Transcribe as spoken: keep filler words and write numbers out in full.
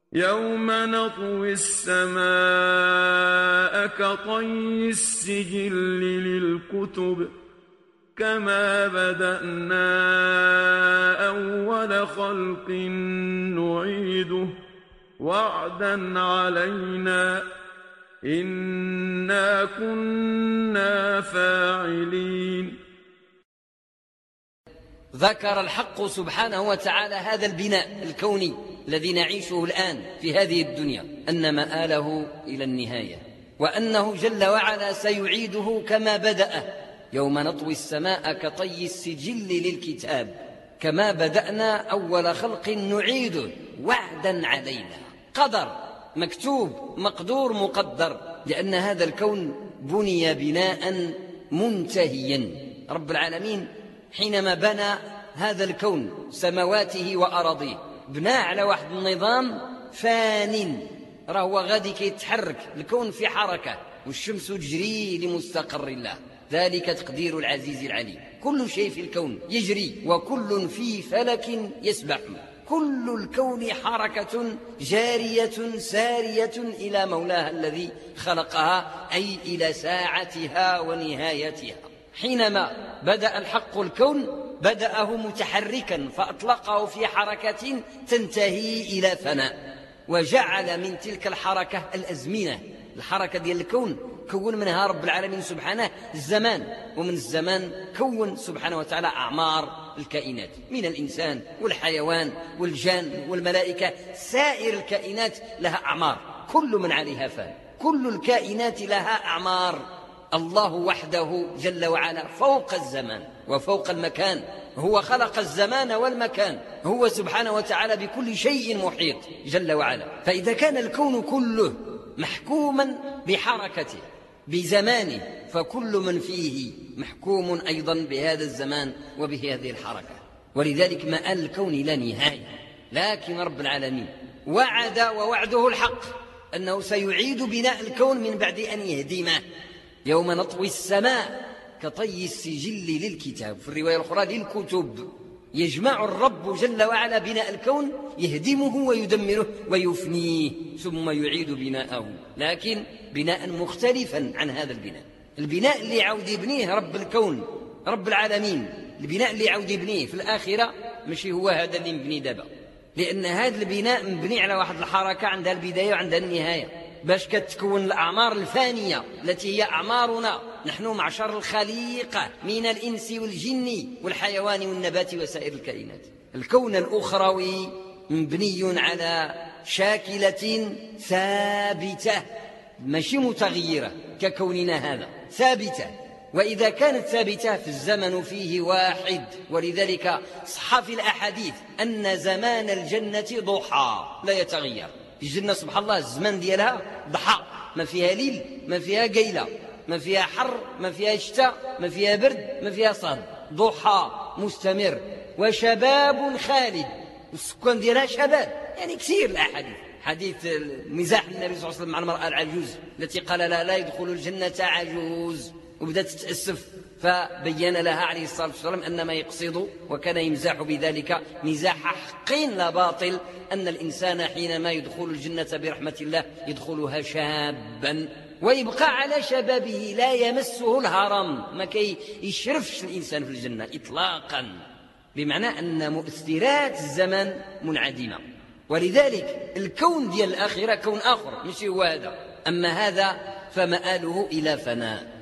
يوم نطوي السماء كطي السجل للكتب كما بدأنا أول خلق نعيده وعدا علينا إنا كنا فاعلين. ذكر الحق سبحانه وتعالى هذا البناء الكوني الذي نعيشه الآن في هذه الدنيا، أن مآله إلى النهاية، وأنه جل وعلا سيعيده كما بدأ. يوم نطوي السماء كطي السجل للكتاب كما بدأنا أول خلق نعيده وعدا علينا. قدر مكتوب مقدور مقدر، لأن هذا الكون بني بناء منتهيا. رب العالمين حينما بنى هذا الكون سمواته وأراضيه بنى على واحد النظام فان، راهو غادي كيتحرك الكون في حركة، والشمس تجري لمستقر الله، ذلك تقدير العزيز العليم. كل شيء في الكون يجري وكل في فلك يسبح، كل الكون حركة جارية سارية إلى مولاها الذي خلقها، أي إلى ساعتها ونهايتها. حينما بدأ الحق الكون بدأه متحركا فأطلقه في حركة تنتهي إلى فناء، وجعل من تلك الحركة الأزمنة. الحركة ديال الكون كون منها رب العالمين سبحانه الزمان، ومن الزمان كون سبحانه وتعالى أعمار الكائنات من الإنسان والحيوان والجان والملائكة. سائر الكائنات لها أعمار، كل من عليها فان، كل الكائنات لها أعمار. الله وحده جل وعلا فوق الزمان وفوق المكان، هو خلق الزمان والمكان، هو سبحانه وتعالى بكل شيء محيط جل وعلا. فإذا كان الكون كله محكوما بحركته بزمانه، فكل من فيه محكوم أيضا بهذا الزمان وبهذه الحركة، ولذلك مآل الكون لا نهاية. لكن رب العالمين وعد ووعده الحق أنه سيعيد بناء الكون من بعد أن يهدمه. يوم نطوي السماء كطي السجل للكتاب، في الرواية الأخرى للكتب. يجمع الرب جل وعلا بناء الكون، يهدمه ويدمره ويفنيه ثم يعيد بناءه، لكن بناء مختلفا عن هذا البناء. البناء اللي عاود يبنيه رب الكون رب العالمين، البناء اللي عاود يبنيه في الآخرة ماشي هو هذا اللي مبني دابا، لأن هذا البناء مبني على واحد الحركة عندها البداية وعندها النهاية، باش كتكون الأعمار الفانية التي هي أعمارنا نحن معشر الخليقة من الإنس والجن والحيوان والنبات وسائر الكائنات. الكون الأخروي مبني على شاكلة ثابتة ماشي متغيرة ككوننا هذا، ثابتة. وإذا كانت ثابتة فالزمن فيه واحد، ولذلك صح في الأحاديث أن زمان الجنة ضحى لا يتغير. الجنة سبحان الله الزمان ديالها ضحى، ما فيها ليل ما فيها قيلة، ما فيها حر ما فيها شتاء، ما فيها برد ما فيها صهد، ضحى مستمر. وشباب خالد، السكان ديالها شباب، يعني كثير الأحاديث. حديث مزاح النبي صلى الله عليه وسلم مع المرأة العجوز التي قال لا لا يدخل الجنة عجوز، وبدأت تتأسف، فبين لها عليه الصلاة والسلام أن ما يقصد وكان يمزح بذلك مزاح حق لا باطل، أن الإنسان حينما يدخل الجنة برحمة الله يدخلها شابا ويبقى على شبابه لا يمسه الهرم، ما كي يشرفش الإنسان في الجنة إطلاقا، بمعنى أن مؤثرات الزمن منعدمة. ولذلك الكون ديال الآخرة كون آخر مش هو هذا، أما هذا فمآله إلى فناء.